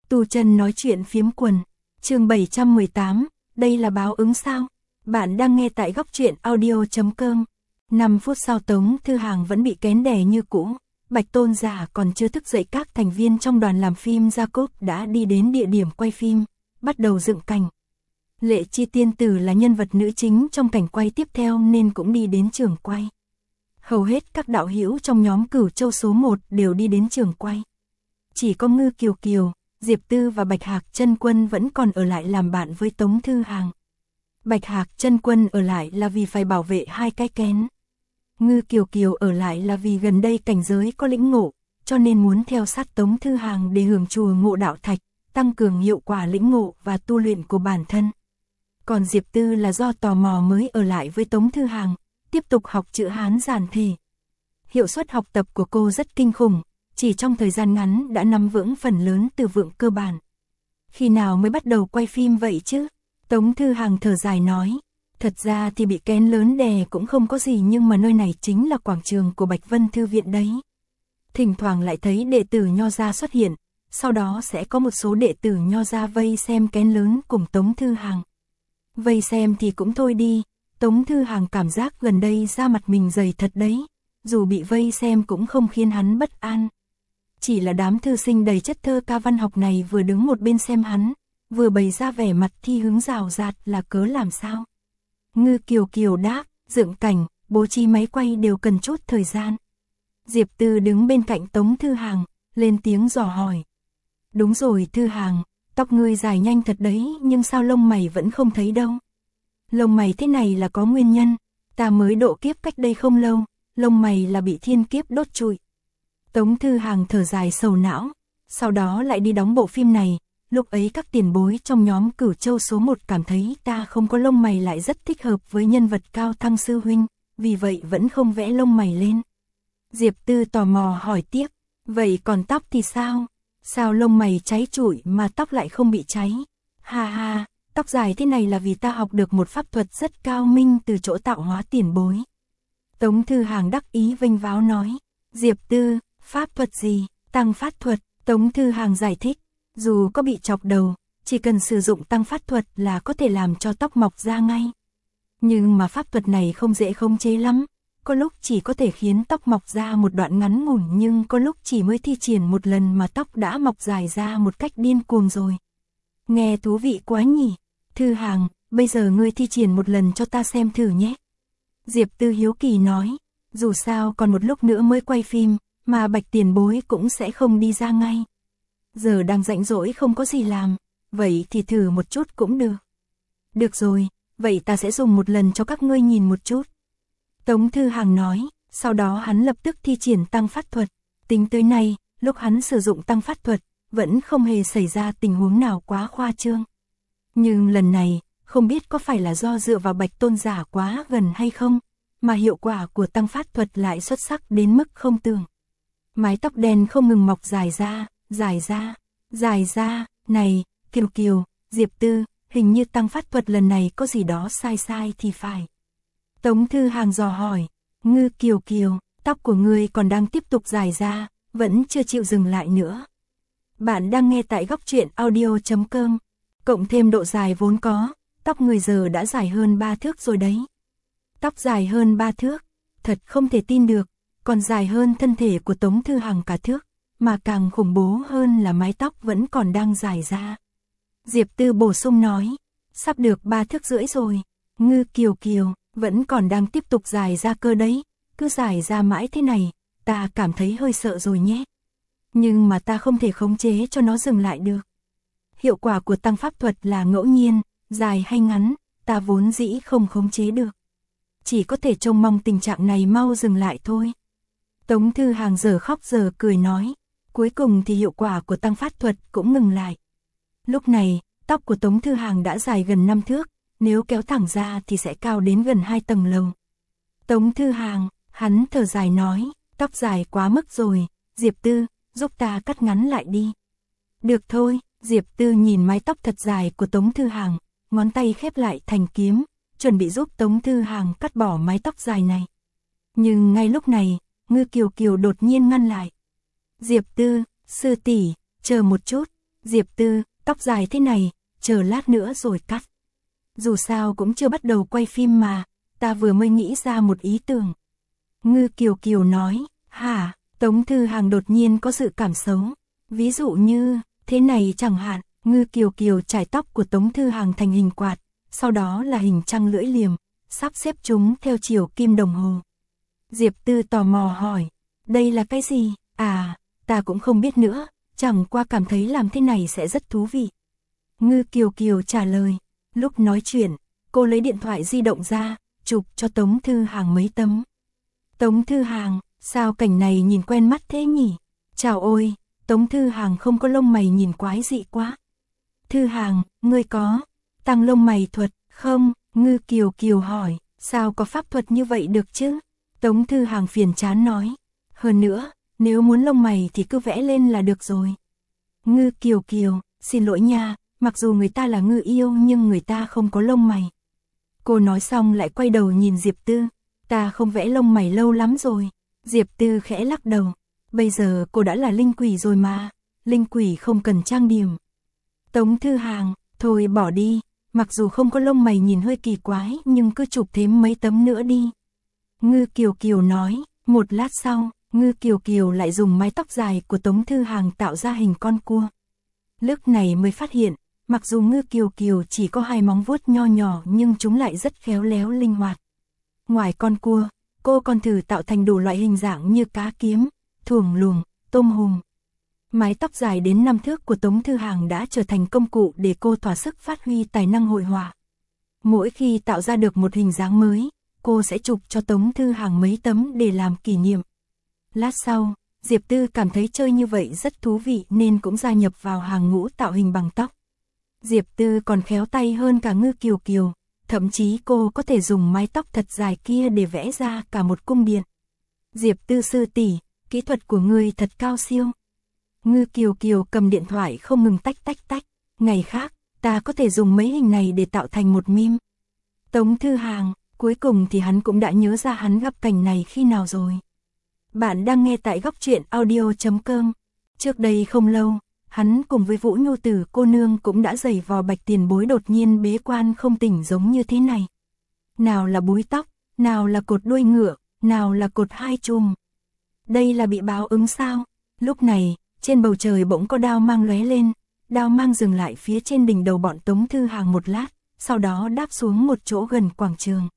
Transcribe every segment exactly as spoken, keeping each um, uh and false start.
Tu chân nói chuyện phiếm quần, chương bảy trăm mười tám, đây là báo ứng sao? Bạn đang nghe tại góc truyện audio chấm com. năm phút sau Tống Thư Hàng vẫn bị kén đè như cũ, Bạch Tôn giả còn chưa thức dậy, các thành viên trong đoàn làm phim Jacob đã đi đến địa điểm quay phim, bắt đầu dựng cảnh. Lệ Chi tiên tử là nhân vật nữ chính trong cảnh quay tiếp theo nên cũng đi đến trường quay. Hầu hết các đạo hữu trong nhóm Cửu Châu số một đều đi đến trường quay. Chỉ có Ngư Kiều Kiều, Diệp Tư và Bạch Hạc Chân Quân vẫn còn ở lại làm bạn với Tống Thư Hàng. Bạch Hạc Chân Quân ở lại là vì phải bảo vệ hai cái kén. Ngư Kiều Kiều ở lại là vì gần đây cảnh giới có lĩnh ngộ, cho nên muốn theo sát Tống Thư Hàng để hưởng chùa Ngộ Đạo Thạch, tăng cường hiệu quả lĩnh ngộ và tu luyện của bản thân. Còn Diệp Tư là do tò mò mới ở lại với Tống Thư Hàng, tiếp tục học chữ Hán giản thể. Hiệu suất học tập của cô rất kinh khủng, chỉ trong thời gian ngắn đã nắm vững phần lớn từ vựng cơ bản. Khi nào mới bắt đầu quay phim vậy chứ? Tống Thư Hàng thở dài nói, thật ra thì bị kén lớn đè cũng không có gì, nhưng mà nơi này chính là quảng trường của Bạch Vân Thư Viện đấy. Thỉnh thoảng lại thấy đệ tử Nho gia xuất hiện, sau đó sẽ có một số đệ tử Nho gia vây xem kén lớn cùng Tống Thư Hàng. Vây xem thì cũng thôi đi, Tống Thư Hàng cảm giác gần đây da mặt mình dày thật đấy, dù bị vây xem cũng không khiến hắn bất an. Chỉ là đám thư sinh đầy chất thơ ca văn học này vừa đứng một bên xem hắn, vừa bày ra vẻ mặt thi hứng rào rạt là cớ làm sao. Ngư Kiều Kiều đáp, dựng cảnh, bố trí máy quay đều cần chút thời gian. Diệp Tư đứng bên cạnh Tống Thư Hàng, lên tiếng dò hỏi. Đúng rồi Thư Hàng, tóc ngươi dài nhanh thật đấy, nhưng sao lông mày vẫn không thấy đâu? Lông mày thế này là có nguyên nhân, ta mới độ kiếp cách đây không lâu, lông mày là bị thiên kiếp đốt trụi. Tống Thư Hàng thở dài sầu não, sau đó lại đi đóng bộ phim này, lúc ấy các tiền bối trong nhóm Cửu Châu số một cảm thấy ta không có lông mày lại rất thích hợp với nhân vật Cao Thăng sư huynh, vì vậy vẫn không vẽ lông mày lên. Diệp Tư tò mò hỏi tiếp, vậy còn tóc thì sao? Sao lông mày cháy trụi mà tóc lại không bị cháy? Ha ha, tóc dài thế này là vì ta học được một pháp thuật rất cao minh từ chỗ tạo hóa tiền bối. Tống Thư Hàng đắc ý vênh váo nói, Diệp Tư, pháp thuật gì? Tăng phát thuật. Tống Thư Hàng giải thích, dù có bị chọc đầu, chỉ cần sử dụng tăng phát thuật là có thể làm cho tóc mọc ra ngay. Nhưng mà pháp thuật này không dễ khống chế lắm, có lúc chỉ có thể khiến tóc mọc ra một đoạn ngắn ngủn, nhưng có lúc chỉ mới thi triển một lần mà tóc đã mọc dài ra một cách điên cuồng rồi. Nghe thú vị quá nhỉ? Thư Hàng, bây giờ ngươi thi triển một lần cho ta xem thử nhé. Diệp Tư hiếu kỳ nói, dù sao còn một lúc nữa mới quay phim, mà Bạch tiền bối cũng sẽ không đi ra ngay. Giờ đang rảnh rỗi không có gì làm, vậy thì thử một chút cũng được. Được rồi, vậy ta sẽ dùng một lần cho các ngươi nhìn một chút. Tống Thư Hàng nói, sau đó hắn lập tức thi triển tăng phát thuật. Tính tới nay, lúc hắn sử dụng tăng phát thuật, vẫn không hề xảy ra tình huống nào quá khoa trương. Nhưng lần này, không biết có phải là do dựa vào Bạch Tôn giả quá gần hay không, mà hiệu quả của tăng phát thuật lại xuất sắc đến mức không tưởng. Mái tóc đen không ngừng mọc dài ra, dài ra, dài ra, này, Kiều Kiều, Diệp Tư, hình như tăng phát thuật lần này có gì đó sai sai thì phải. Tống Thư Hàng dò hỏi, Ngư Kiều Kiều, tóc của ngươi còn đang tiếp tục dài ra, vẫn chưa chịu dừng lại nữa. Bạn đang nghe tại góc truyện audio chấm com, cộng thêm độ dài vốn có, tóc người giờ đã dài hơn ba thước rồi đấy. Tóc dài hơn ba thước, thật không thể tin được, còn dài hơn thân thể của Tống Thư Hàng cả thước, mà càng khủng bố hơn là mái tóc vẫn còn đang dài ra. Diệp Tư bổ sung nói, sắp được ba thước rưỡi rồi, Ngư Kiều Kiều, vẫn còn đang tiếp tục dài ra cơ đấy, cứ dài ra mãi thế này, ta cảm thấy hơi sợ rồi nhé. Nhưng mà ta không thể khống chế cho nó dừng lại được. Hiệu quả của tăng pháp thuật là ngẫu nhiên, dài hay ngắn, ta vốn dĩ không khống chế được. Chỉ có thể trông mong tình trạng này mau dừng lại thôi. Tống Thư Hàng giờ khóc giờ cười nói, cuối cùng thì hiệu quả của tăng phát thuật cũng ngừng lại. Lúc này, tóc của Tống Thư Hàng đã dài gần năm thước, nếu kéo thẳng ra thì sẽ cao đến gần hai tầng lầu. Tống Thư Hàng, hắn thở dài nói, tóc dài quá mức rồi, Diệp Tư, giúp ta cắt ngắn lại đi. Được thôi, Diệp Tư nhìn mái tóc thật dài của Tống Thư Hàng, ngón tay khép lại thành kiếm, chuẩn bị giúp Tống Thư Hàng cắt bỏ mái tóc dài này. Nhưng ngay lúc này, Ngư Kiều Kiều đột nhiên ngăn lại. Diệp Tư, sư tỷ, chờ một chút, Diệp Tư, tóc dài thế này, chờ lát nữa rồi cắt. Dù sao cũng chưa bắt đầu quay phim mà, ta vừa mới nghĩ ra một ý tưởng. Ngư Kiều Kiều nói, hả, Tống Thư Hàng đột nhiên có sự cảm xấu. Ví dụ như, thế này chẳng hạn, Ngư Kiều Kiều trải tóc của Tống Thư Hàng thành hình quạt, sau đó là hình trăng lưỡi liềm, sắp xếp chúng theo chiều kim đồng hồ. Diệp Tư tò mò hỏi, đây là cái gì? À, ta cũng không biết nữa, chẳng qua cảm thấy làm thế này sẽ rất thú vị. Ngư Kiều Kiều trả lời, lúc nói chuyện, cô lấy điện thoại di động ra, chụp cho Tống Thư Hàng mấy tấm. Tống Thư Hàng, sao cảnh này nhìn quen mắt thế nhỉ? Chào ôi, Tống Thư Hàng không có lông mày nhìn quái dị quá. Thư Hàng, ngươi có tăng lông mày thuật không? Ngư Kiều Kiều hỏi, sao có pháp thuật như vậy được chứ? Tống Thư Hàng phiền chán nói, hơn nữa, nếu muốn lông mày thì cứ vẽ lên là được rồi. Ngư Kiều Kiều, xin lỗi nha, mặc dù người ta là ngư yêu nhưng người ta không có lông mày. Cô nói xong lại quay đầu nhìn Diệp Tư, ta không vẽ lông mày lâu lắm rồi. Diệp Tư khẽ lắc đầu, bây giờ cô đã là linh quỷ rồi mà, linh quỷ không cần trang điểm. Tống Thư Hàng, thôi bỏ đi, mặc dù không có lông mày nhìn hơi kỳ quái nhưng cứ chụp thêm mấy tấm nữa đi. Ngư Kiều Kiều nói, một lát sau, Ngư Kiều Kiều lại dùng mái tóc dài của Tống Thư Hàng tạo ra hình con cua. Lúc này mới phát hiện, mặc dù Ngư Kiều Kiều chỉ có hai móng vuốt nho nhỏ nhưng chúng lại rất khéo léo linh hoạt. Ngoài con cua, cô còn thử tạo thành đủ loại hình dạng như cá kiếm, thuồng luồng, tôm hùm. Mái tóc dài đến năm thước của Tống Thư Hàng đã trở thành công cụ để cô thỏa sức phát huy tài năng hội họa. Mỗi khi tạo ra được một hình dáng mới, cô sẽ chụp cho Tống Thư Hàng mấy tấm để làm kỷ niệm. Lát sau, Diệp Tư cảm thấy chơi như vậy rất thú vị nên cũng gia nhập vào hàng ngũ tạo hình bằng tóc. Diệp Tư còn khéo tay hơn cả Ngư Kiều Kiều, thậm chí cô có thể dùng mái tóc thật dài kia để vẽ ra cả một cung điện. Diệp Tư sư tỷ, kỹ thuật của ngươi thật cao siêu. Ngư Kiều Kiều cầm điện thoại không ngừng tách tách tách, ngày khác, ta có thể dùng mấy hình này để tạo thành một meme. Tống Thư Hàng, cuối cùng thì hắn cũng đã nhớ ra hắn gặp cảnh này khi nào rồi. Bạn đang nghe tại góc truyện audio chấm com. Trước đây không lâu, hắn cùng với Vũ Nhu Tử cô nương cũng đã giày vò Bạch Tiền Bối đột nhiên bế quan không tỉnh giống như thế này. Nào là búi tóc, nào là cột đuôi ngựa, nào là cột hai chùm. Đây là bị báo ứng sao? Lúc này, trên bầu trời bỗng có đao mang lóe lên, đao mang dừng lại phía trên đỉnh đầu bọn Tống Thư Hàng một lát, sau đó đáp xuống một chỗ gần quảng trường.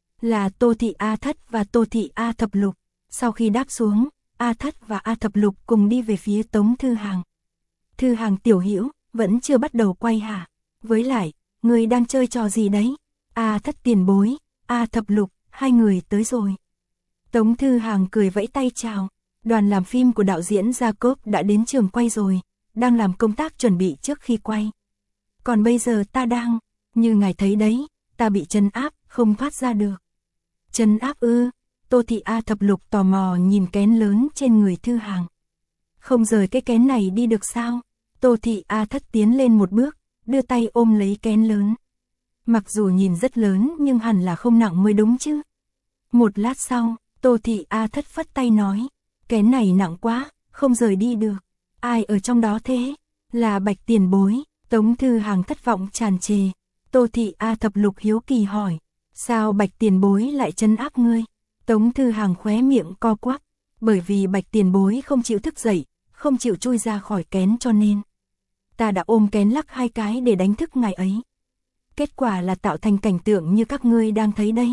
Là Tô Thị A Thất và Tô Thị A Thập Lục. Sau khi đáp xuống, A Thất và A Thập Lục cùng đi về phía Tống Thư Hàng. Thư Hàng tiểu hữu, vẫn chưa bắt đầu quay hả? Với lại, người đang chơi trò gì đấy? A Thất tiền bối, A Thập Lục, hai người tới rồi. Tống Thư Hàng cười vẫy tay chào. Đoàn làm phim của đạo diễn Jacob đã đến trường quay rồi, đang làm công tác chuẩn bị trước khi quay. Còn bây giờ ta đang, như ngài thấy đấy, ta bị trấn áp, không thoát ra được. Trấn áp ư? Tô Thị A Thập Lục tò mò nhìn kén lớn trên người Thư Hàng. Không rời cái kén này đi được sao? Tô Thị A Thất tiến lên một bước, đưa tay ôm lấy kén lớn. Mặc dù nhìn rất lớn nhưng hẳn là không nặng mới đúng chứ. Một lát sau, Tô Thị A Thất phất tay nói, kén này nặng quá, không rời đi được. Ai ở trong đó thế? Là Bạch Tiền Bối. Tống Thư Hàng thất vọng tràn trề. Tô Thị A Thập Lục hiếu kỳ hỏi, sao Bạch Tiền Bối lại trấn áp ngươi? Tống Thư Hàng khóe miệng co quắp, bởi vì Bạch Tiền Bối không chịu thức dậy, không chịu chui ra khỏi kén cho nên. Ta đã ôm kén lắc hai cái để đánh thức ngài ấy. Kết quả là tạo thành cảnh tượng như các ngươi đang thấy đấy.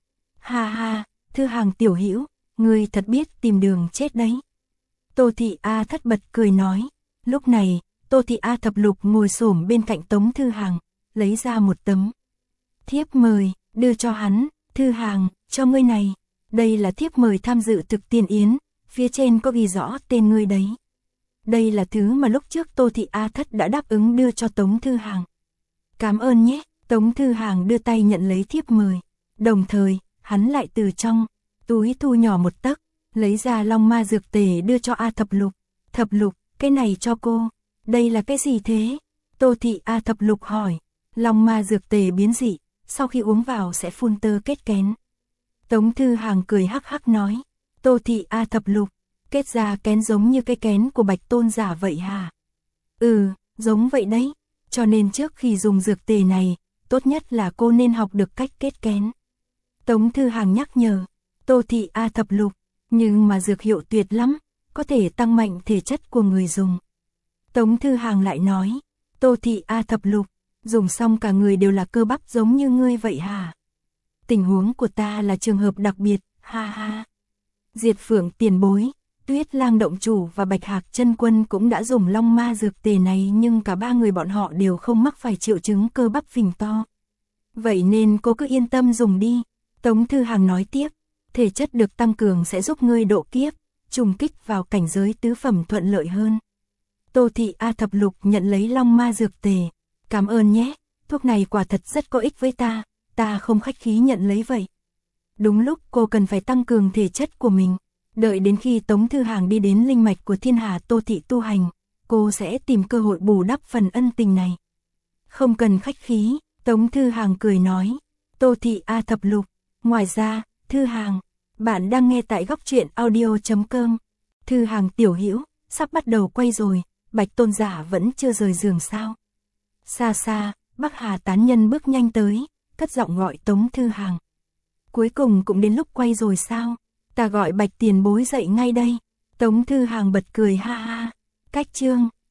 Ha ha, Thư Hàng tiểu hữu, ngươi thật biết tìm đường chết đấy. Tô Thị A Thất bật cười nói. Lúc này, Tô Thị A Thập Lục ngồi xổm bên cạnh Tống Thư Hàng, lấy ra một tấm thiếp mời, đưa cho hắn. Thư Hàng, cho ngươi này. Đây là thiếp mời tham dự thực tiên yến, phía trên có ghi rõ tên ngươi đấy. Đây là thứ mà lúc trước Tô Thị A Thất đã đáp ứng đưa cho Tống Thư Hàng. Cảm ơn nhé. Tống Thư Hàng đưa tay nhận lấy thiếp mời. Đồng thời, hắn lại từ trong túi thu nhỏ một tấc, lấy ra long ma dược tề đưa cho A Thập Lục. Thập Lục, cái này cho cô. Đây là cái gì thế? Tô Thị A Thập Lục hỏi. Long ma dược tề biến dị, sau khi uống vào sẽ phun tơ kết kén. Tống Thư Hàng cười hắc hắc nói. Tô Thị A Thập Lục, kết ra kén giống như cái kén của Bạch Tôn giả vậy hả? Ừ, giống vậy đấy. Cho nên trước khi dùng dược tề này, tốt nhất là cô nên học được cách kết kén. Tống Thư Hàng nhắc nhở, Tô Thị A thập lục, nhưng mà dược hiệu tuyệt lắm, có thể tăng mạnh thể chất của người dùng. Tống Thư Hàng lại nói, Tô Thị A thập lục, dùng xong cả người đều là cơ bắp giống như ngươi vậy hả? Tình huống của ta là trường hợp đặc biệt, ha ha. Diệt Phượng tiền bối, Tuyết Lang động chủ và Bạch Hạc chân quân cũng đã dùng long ma dược tề này, nhưng cả ba người bọn họ đều không mắc phải triệu chứng cơ bắp phình to. Vậy nên cô cứ yên tâm dùng đi. Tống Thư Hàng nói tiếp, thể chất được tăng cường sẽ giúp ngươi độ kiếp, trùng kích vào cảnh giới tứ phẩm thuận lợi hơn. Tô Thị A thập lục nhận lấy long ma dược tề, cảm ơn nhé, thuốc này quả thật rất có ích với ta, ta không khách khí nhận lấy vậy. Đúng lúc cô cần phải tăng cường thể chất của mình, đợi đến khi Tống Thư Hàng đi đến linh mạch của thiên hà Tô Thị tu hành, cô sẽ tìm cơ hội bù đắp phần ân tình này. Không cần khách khí, Tống Thư Hàng cười nói, Tô Thị A thập lục, ngoài ra, Thư Hàng, bạn đang nghe tại góc truyện audio chấm com. Thư Hàng tiểu hữu, sắp bắt đầu quay rồi, Bạch Tôn giả vẫn chưa rời giường sao? Xa xa, Bắc Hà tán nhân bước nhanh tới, cất giọng gọi Tống Thư Hàng. Cuối cùng cũng đến lúc quay rồi sao? Ta gọi Bạch tiền bối dậy ngay đây. Tống Thư Hàng bật cười ha ha. Cách chương